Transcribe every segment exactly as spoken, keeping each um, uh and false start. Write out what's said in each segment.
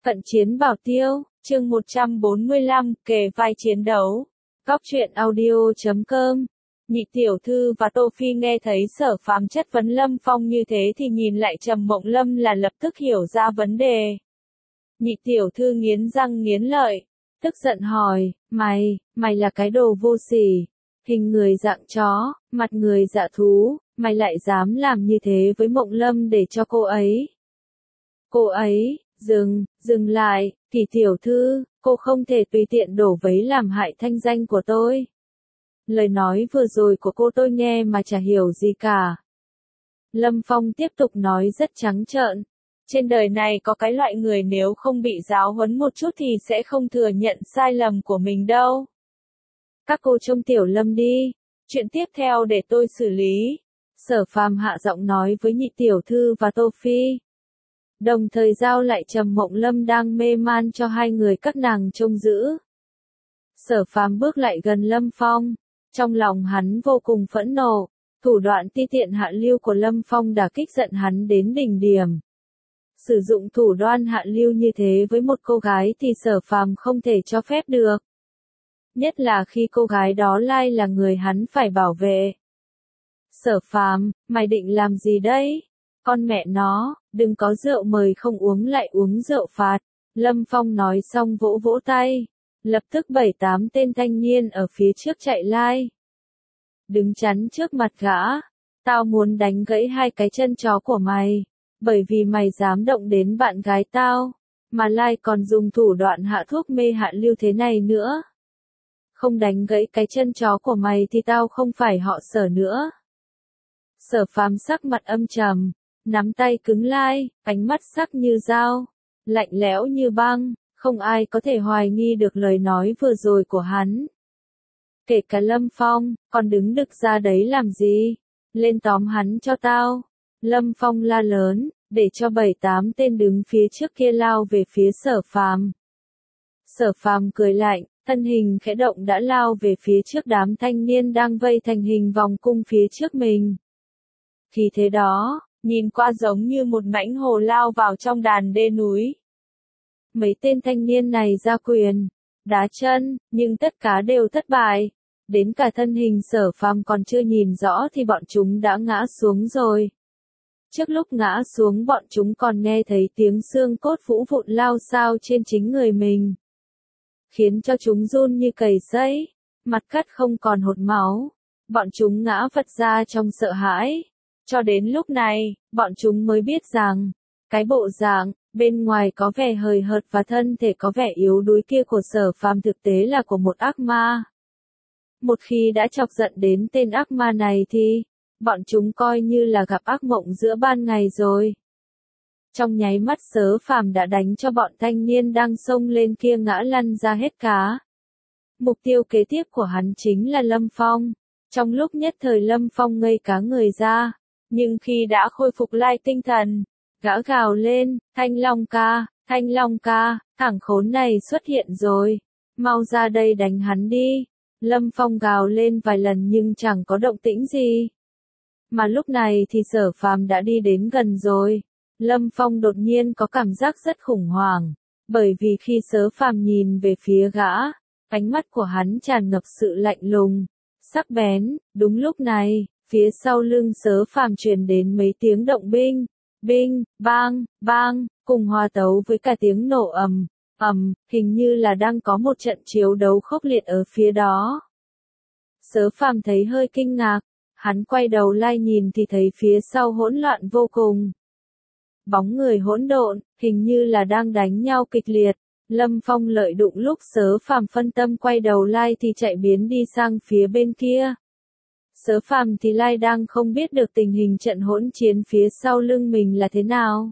Cận chiến bảo tiêu, chương một trăm bốn mươi lăm, kề vai chiến đấu. Góc truyện audio chấm com. Nhị tiểu thư và Tô Phi nghe thấy Sở Phàm chất vấn Lâm Phong như thế thì nhìn lại Trầm Mộng Lâm là lập tức hiểu ra vấn đề. Nhị tiểu thư nghiến răng nghiến lợi, tức giận hỏi, mày, mày là cái đồ vô sỉ, hình người dạng chó, mặt người dạ thú, mày lại dám làm như thế với Mộng Lâm để cho cô ấy. Cô ấy, dừng, dừng lại, Kỳ tiểu thư, cô không thể tùy tiện đổ vấy làm hại thanh danh của tôi. Lời nói vừa rồi của cô tôi nghe mà chả hiểu gì cả. Lâm Phong tiếp tục nói rất trắng trợn. Trên đời này có cái loại người nếu không bị giáo huấn một chút thì sẽ không thừa nhận sai lầm của mình đâu. Các cô trông tiểu Lâm đi, chuyện tiếp theo để tôi xử lý. Sở Phàm hạ giọng nói với nhị tiểu thư và Tô Phi. Đồng thời giao lại Trầm Mộng Lâm đang mê man cho hai người các nàng trông giữ. Sở Phàm bước lại gần Lâm Phong, trong lòng hắn vô cùng phẫn nộ, thủ đoạn ti tiện hạ lưu của Lâm Phong đã kích giận hắn đến đỉnh điểm. Sử dụng thủ đoạn hạ lưu như thế với một cô gái thì Sở Phàm không thể cho phép được. Nhất là khi cô gái đó lai là người hắn phải bảo vệ. Sở Phàm, mày định làm gì đấy? Con mẹ nó, đừng có rượu mời không uống lại uống rượu phạt. Lâm Phong nói xong vỗ vỗ tay. Lập tức bảy tám tên thanh niên ở phía trước chạy lai. Đứng chắn trước mặt gã. Tao muốn đánh gãy hai cái chân chó của mày. Bởi vì mày dám động đến bạn gái tao. Mà lai còn dùng thủ đoạn hạ thuốc mê hạ lưu thế này nữa. Không đánh gãy cái chân chó của mày thì tao không phải họ Sở nữa. Sở Phàm sắc mặt âm trầm. Nắm tay cứng lai, ánh mắt sắc như dao, lạnh lẽo như băng, không ai có thể hoài nghi được lời nói vừa rồi của hắn. Kể cả Lâm Phong, còn đứng đực ra đấy làm gì? Lên tóm hắn cho tao. Lâm Phong la lớn, để cho bảy tám tên đứng phía trước kia lao về phía Sở Phàm. Sở Phàm cười lạnh, thân hình khẽ động đã lao về phía trước đám thanh niên đang vây thành hình vòng cung phía trước mình. Khi thế đó, nhìn qua giống như một mãnh hổ lao vào trong đàn đê núi. Mấy tên thanh niên này ra quyền, đá chân, nhưng tất cả đều thất bại. Đến cả thân hình Sở Phàm còn chưa nhìn rõ thì bọn chúng đã ngã xuống rồi. Trước lúc ngã xuống bọn chúng còn nghe thấy tiếng xương cốt vũ vụn lao xao trên chính người mình. Khiến cho chúng run như cầy sấy, mặt cắt không còn hột máu. Bọn chúng ngã vật ra trong sợ hãi. Cho đến lúc này, bọn chúng mới biết rằng, cái bộ dạng, bên ngoài có vẻ hời hợt và thân thể có vẻ yếu đuối kia của Sở Phàm thực tế là của một ác ma. Một khi đã chọc giận đến tên ác ma này thì, bọn chúng coi như là gặp ác mộng giữa ban ngày rồi. Trong nháy mắt Sở Phàm đã đánh cho bọn thanh niên đang xông lên kia ngã lăn ra hết cá. Mục tiêu kế tiếp của hắn chính là Lâm Phong. Trong lúc nhất thời Lâm Phong ngây cá người ra. Nhưng khi đã khôi phục lại tinh thần, gã gào lên, Thanh Long ca, Thanh Long ca, thằng khốn này xuất hiện rồi, mau ra đây đánh hắn đi. Lâm Phong gào lên vài lần nhưng chẳng có động tĩnh gì. Mà lúc này thì Sở Phàm đã đi đến gần rồi. Lâm Phong đột nhiên có cảm giác rất khủng hoảng, bởi vì khi Sở Phàm nhìn về phía gã, ánh mắt của hắn tràn ngập sự lạnh lùng, sắc bén. Đúng lúc này, phía sau lưng Sở Phàm truyền đến mấy tiếng động binh, binh, bang, bang, cùng hòa tấu với cả tiếng nổ ầm, ầm, hình như là đang có một trận chiến đấu khốc liệt ở phía đó. Sở Phàm thấy hơi kinh ngạc, hắn quay đầu lại nhìn thì thấy phía sau hỗn loạn vô cùng. Bóng người hỗn độn, hình như là đang đánh nhau kịch liệt. Lâm Phong lợi dụng lúc Sở Phàm phân tâm quay đầu lại thì chạy biến đi sang phía bên kia. Sở Phàm thì lai đang không biết được tình hình trận hỗn chiến phía sau lưng mình là thế nào.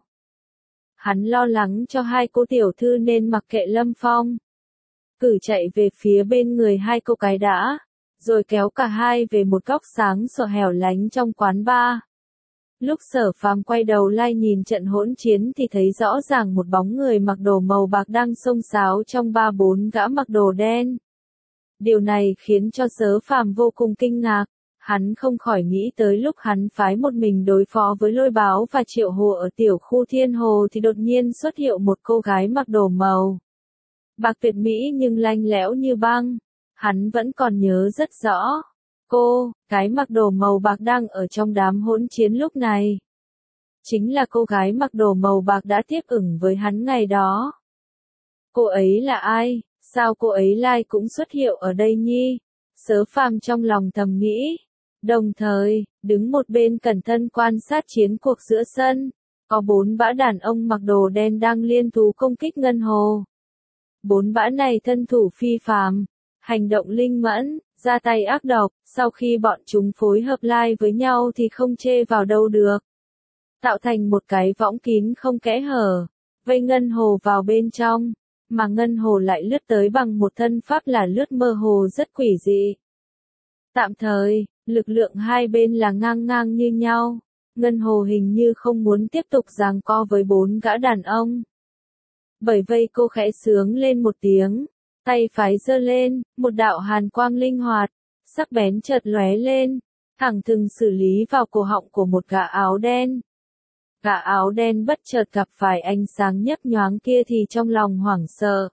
Hắn lo lắng cho hai cô tiểu thư nên mặc kệ Lâm Phong. Cử chạy về phía bên người hai cô cái đã, rồi kéo cả hai về một góc sáng sủa hẻo lánh trong quán bar. Lúc Sở Phàm quay đầu lại nhìn trận hỗn chiến thì thấy rõ ràng một bóng người mặc đồ màu bạc đang xông xáo trong ba bốn gã mặc đồ đen. Điều này khiến cho Sở Phàm vô cùng kinh ngạc. Hắn không khỏi nghĩ tới lúc hắn phái một mình đối phó với Lôi Báo và Triệu Hồ ở tiểu khu Thiên Hồ thì đột nhiên xuất hiện một cô gái mặc đồ màu bạc tuyệt mỹ nhưng lanh lẽo như băng. Hắn vẫn còn nhớ rất rõ. Cô, cái mặc đồ màu bạc đang ở trong đám hỗn chiến lúc này. Chính là cô gái mặc đồ màu bạc đã tiếp ửng với hắn ngày đó. Cô ấy là ai? Sao cô ấy lại cũng xuất hiện ở đây nhi? Sớ Phàm trong lòng thầm nghĩ. Đồng thời, đứng một bên cẩn thận quan sát chiến cuộc giữa sân. Có bốn bã đàn ông mặc đồ đen đang liên thủ công kích Ngân Hồ. Bốn bã này thân thủ phi phàm, hành động linh mẫn, ra tay ác độc, sau khi bọn chúng phối hợp lai với nhau thì không chê vào đâu được. Tạo thành một cái võng kín không kẽ hở, vây Ngân Hồ vào bên trong, mà Ngân Hồ lại lướt tới bằng một thân pháp là lướt mơ hồ rất quỷ dị. Tạm thời, lực lượng hai bên là ngang ngang như nhau, Ngân Hồ hình như không muốn tiếp tục giằng co với bốn gã đàn ông. Bởi vậy cô khẽ sướng lên một tiếng, tay phải giơ lên, một đạo hàn quang linh hoạt, sắc bén chợt lóe lên, thẳng thừng xử lý vào cổ họng của một gã áo đen. Gã áo đen bất chợt gặp phải ánh sáng nhấp nhoáng kia thì trong lòng hoảng sợ.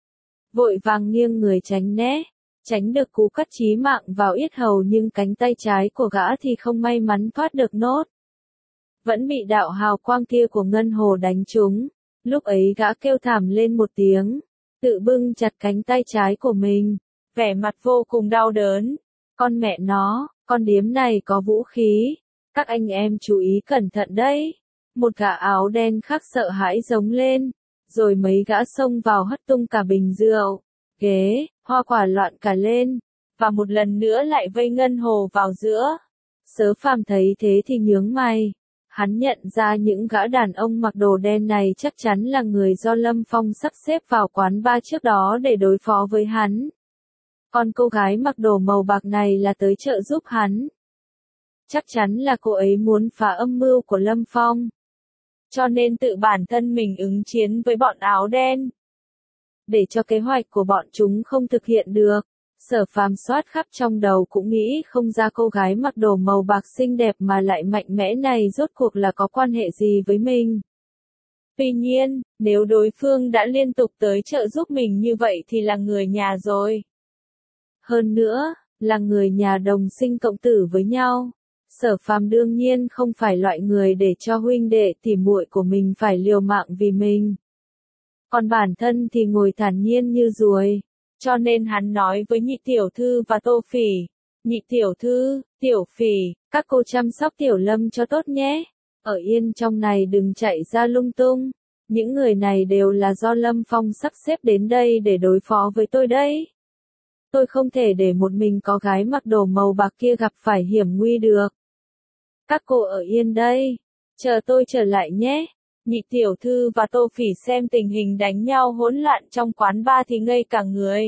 Vội vàng nghiêng người tránh né, tránh được cú cắt chí mạng vào yết hầu nhưng cánh tay trái của gã thì không may mắn thoát được nốt. Vẫn bị đạo hào quang kia của Ngân Hồ đánh trúng. Lúc ấy gã kêu thảm lên một tiếng, tự bưng chặt cánh tay trái của mình, vẻ mặt vô cùng đau đớn. Con mẹ nó, con điếm này có vũ khí, các anh em chú ý cẩn thận đấy. Một gã áo đen khác sợ hãi giống lên, rồi mấy gã xông vào hất tung cả bình rượu, ghế, hoa quả loạn cả lên, và một lần nữa lại vây Ngân Hồ vào giữa. Sớ Phàm thấy thế thì nhướng mày. Hắn nhận ra những gã đàn ông mặc đồ đen này chắc chắn là người do Lâm Phong sắp xếp vào quán bar trước đó để đối phó với hắn. Còn cô gái mặc đồ màu bạc này là tới trợ giúp hắn. Chắc chắn là cô ấy muốn phá âm mưu của Lâm Phong. Cho nên tự bản thân mình ứng chiến với bọn áo đen. Để cho kế hoạch của bọn chúng không thực hiện được. Sở Phàm soát khắp trong đầu cũng nghĩ không ra cô gái mặc đồ màu bạc xinh đẹp mà lại mạnh mẽ này rốt cuộc là có quan hệ gì với mình. Tuy nhiên, nếu đối phương đã liên tục tới trợ giúp mình như vậy thì là người nhà rồi. Hơn nữa, là người nhà đồng sinh cộng tử với nhau. Sở Phàm đương nhiên không phải loại người để cho huynh đệ tỉ muội của mình phải liều mạng vì mình. Còn bản thân thì ngồi thản nhiên như ruồi. Cho nên hắn nói với Nhị tiểu thư và Tô Phỉ, Nhị tiểu thư, Tiểu Phỉ, các cô chăm sóc Tiểu Lâm cho tốt nhé. Ở yên trong này đừng chạy ra lung tung. Những người này đều là do Lâm Phong sắp xếp đến đây để đối phó với tôi đấy. Tôi không thể để một mình có gái mặc đồ màu bạc kia gặp phải hiểm nguy được. Các cô ở yên đây, chờ tôi trở lại nhé. Nhị tiểu thư và Tô Phỉ xem tình hình đánh nhau hỗn loạn trong quán bar thì ngây cả người.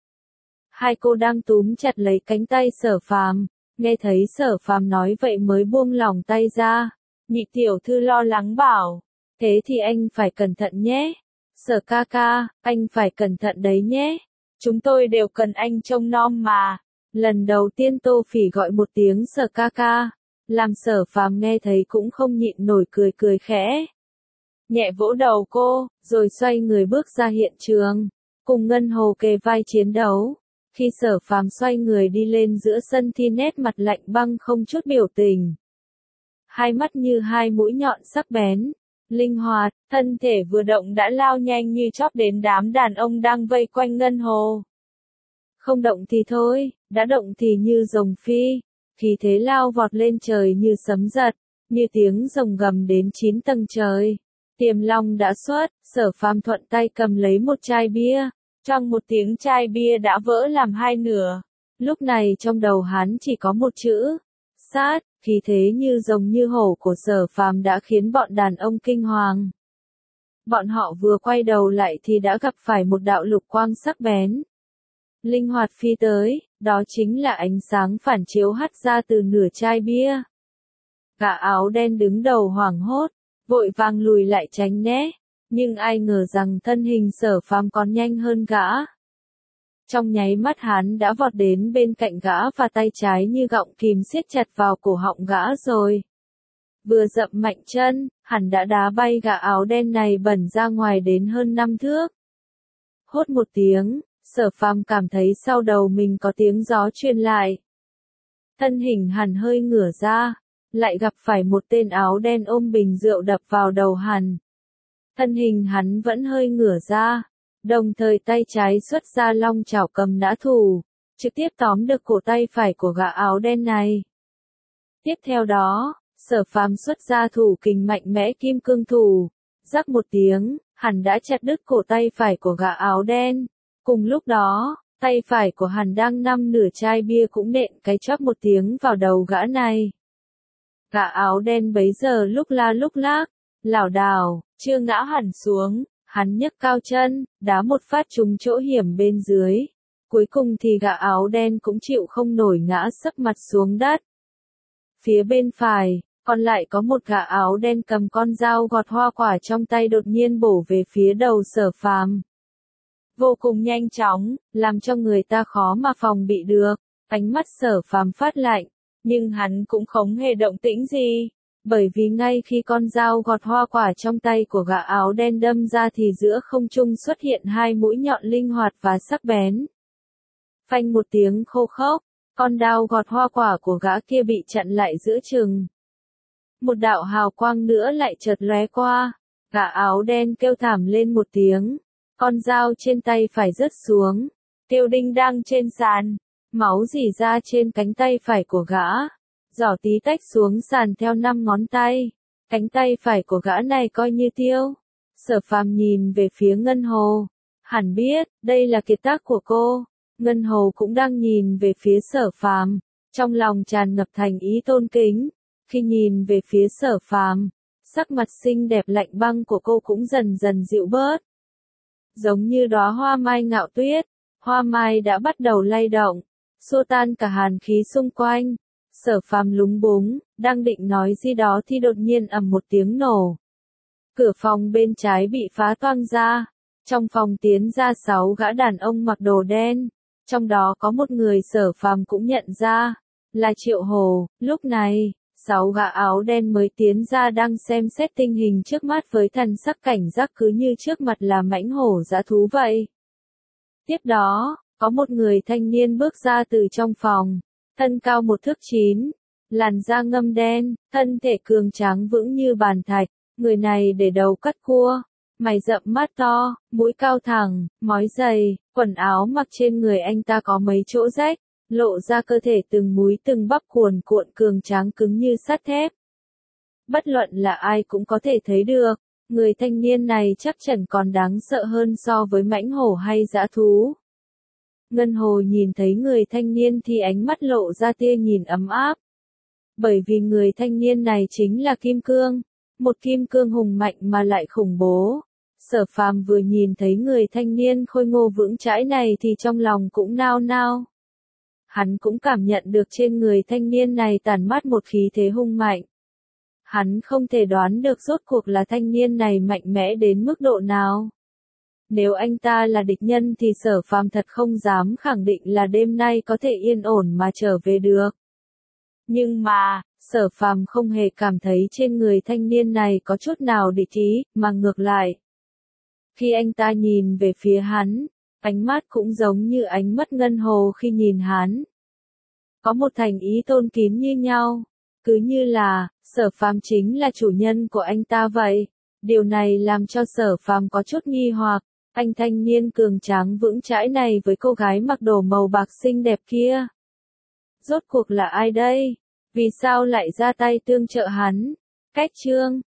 Hai cô đang túm chặt lấy cánh tay Sở Phàm, nghe thấy Sở Phàm nói vậy mới buông lỏng tay ra. Nhị tiểu thư lo lắng bảo, thế thì anh phải cẩn thận nhé. Sở ca ca, anh phải cẩn thận đấy nhé. Chúng tôi đều cần anh trông nom mà. Lần đầu tiên Tô Phỉ gọi một tiếng Sở ca ca, làm Sở Phàm nghe thấy cũng không nhịn nổi cười cười khẽ. Nhẹ vỗ đầu cô, rồi xoay người bước ra hiện trường, cùng Ngân Hồ kề vai chiến đấu. Khi Sở Phàm xoay người đi lên giữa sân thì nét mặt lạnh băng không chút biểu tình. Hai mắt như hai mũi nhọn sắc bén, linh hoạt, thân thể vừa động đã lao nhanh như chóp đến đám đàn ông đang vây quanh Ngân Hồ. Không động thì thôi, đã động thì như rồng phi, khí thế lao vọt lên trời như sấm giật, như tiếng rồng gầm đến chín tầng trời. Tiềm long đã xuất, Sở Phàm thuận tay cầm lấy một chai bia, trong một tiếng chai bia đã vỡ làm hai nửa. Lúc này trong đầu hắn chỉ có một chữ, sát, khí thế như rồng như hổ của Sở Phàm đã khiến bọn đàn ông kinh hoàng. Bọn họ vừa quay đầu lại thì đã gặp phải một đạo lục quang sắc bén. Linh hoạt phi tới, đó chính là ánh sáng phản chiếu hắt ra từ nửa chai bia. Gã áo đen đứng đầu hoảng hốt, vội vàng lùi lại tránh né, nhưng ai ngờ rằng thân hình Sở Phàm còn nhanh hơn gã. Trong nháy mắt hắn đã vọt đến bên cạnh gã và tay trái như gọng kìm siết chặt vào cổ họng gã rồi. Vừa dậm mạnh chân, hắn đã đá bay gã áo đen này bẩn ra ngoài đến hơn năm thước. Hốt một tiếng, Sở Phàm cảm thấy sau đầu mình có tiếng gió truyền lại. Thân hình hắn hơi ngửa ra, lại gặp phải một tên áo đen ôm bình rượu đập vào đầu hắn. Thân hình hắn vẫn hơi ngửa ra, đồng thời tay trái xuất ra long chảo cầm nã thủ, trực tiếp tóm được cổ tay phải của gã áo đen này. Tiếp theo đó, Sở Phàm xuất ra thủ kình mạnh mẽ kim cương thủ, rắc một tiếng, hắn đã chặt đứt cổ tay phải của gã áo đen. Cùng lúc đó, tay phải của hắn đang nắm nửa chai bia cũng nện cái chóp một tiếng vào đầu gã này. Gã áo đen bấy giờ lúc la lúc lác, lảo đảo, chưa ngã hẳn xuống, hắn nhấc cao chân, đá một phát trúng chỗ hiểm bên dưới. Cuối cùng thì gã áo đen cũng chịu không nổi ngã sấp mặt xuống đất. Phía bên phải, còn lại có một gã áo đen cầm con dao gọt hoa quả trong tay đột nhiên bổ về phía đầu Sở Phàm. Vô cùng nhanh chóng, làm cho người ta khó mà phòng bị được. Ánh mắt Sở Phàm phát lạnh, nhưng hắn cũng không hề động tĩnh gì, bởi vì ngay khi con dao gọt hoa quả trong tay của gã áo đen đâm ra thì giữa không trung xuất hiện hai mũi nhọn linh hoạt và sắc bén. Phanh một tiếng khô khốc, con dao gọt hoa quả của gã kia bị chặn lại giữa chừng. Một đạo hào quang nữa lại chợt lóe qua, gã áo đen kêu thảm lên một tiếng, con dao trên tay phải rớt xuống, kêu đinh đang trên sàn, máu rỉ ra trên cánh tay phải của gã, giỏ tí tách xuống sàn theo năm ngón tay, cánh tay phải của gã này coi như tiêu. Sở Phàm nhìn về phía Ngân Hồ, hẳn biết, đây là kiệt tác của cô. Ngân Hồ cũng đang nhìn về phía Sở Phàm, trong lòng tràn ngập thành ý tôn kính. Khi nhìn về phía Sở Phàm, sắc mặt xinh đẹp lạnh băng của cô cũng dần dần dịu bớt. Giống như đóa hoa mai ngạo tuyết, hoa mai đã bắt đầu lay động, xua tan cả hàn khí xung quanh. Sở Phàm lúng búng, đang định nói gì đó thì đột nhiên ầm một tiếng nổ. Cửa phòng bên trái bị phá toang ra, trong phòng tiến ra sáu gã đàn ông mặc đồ đen, trong đó có một người Sở Phàm cũng nhận ra, là Triệu Hồ. Lúc này, sáu gã áo đen mới tiến ra đang xem xét tình hình trước mắt với thần sắc cảnh giác cứ như trước mặt là mãnh hổ dã thú vậy. Tiếp đó, có một người thanh niên bước ra từ trong phòng, thân cao một thước chín, làn da ngâm đen, thân thể cường tráng vững như bàn thạch, người này để đầu cắt cua, mày rậm mắt to, mũi cao thẳng, mói dày, quần áo mặc trên người anh ta có mấy chỗ rách, lộ ra cơ thể từng múi từng bắp cuồn cuộn cường tráng cứng như sắt thép. Bất luận là ai cũng có thể thấy được, người thanh niên này chắc chắn còn đáng sợ hơn so với mãnh hổ hay dã thú. Ngân Hồ nhìn thấy người thanh niên thì ánh mắt lộ ra tia nhìn ấm áp. Bởi vì người thanh niên này chính là Kim Cương, một kim cương hùng mạnh mà lại khủng bố. Sở Phàm vừa nhìn thấy người thanh niên khôi ngô vững chãi này thì trong lòng cũng nao nao. Hắn cũng cảm nhận được trên người thanh niên này tản mát một khí thế hung mạnh. Hắn không thể đoán được rốt cuộc là thanh niên này mạnh mẽ đến mức độ nào. Nếu anh ta là địch nhân thì Sở Phàm thật không dám khẳng định là đêm nay có thể yên ổn mà trở về được. Nhưng mà, Sở Phàm không hề cảm thấy trên người thanh niên này có chút nào địch ý, mà ngược lại. Khi anh ta nhìn về phía hắn, ánh mắt cũng giống như ánh mắt Ngân Hồ khi nhìn hắn. Có một thành ý tôn kính như nhau, cứ như là, Sở Phàm chính là chủ nhân của anh ta vậy. Điều này làm cho Sở Phàm có chút nghi hoặc, anh thanh niên cường tráng vững chãi này với cô gái mặc đồ màu bạc xinh đẹp kia. Rốt cuộc là ai đây? Vì sao lại ra tay tương trợ hắn? Cách chương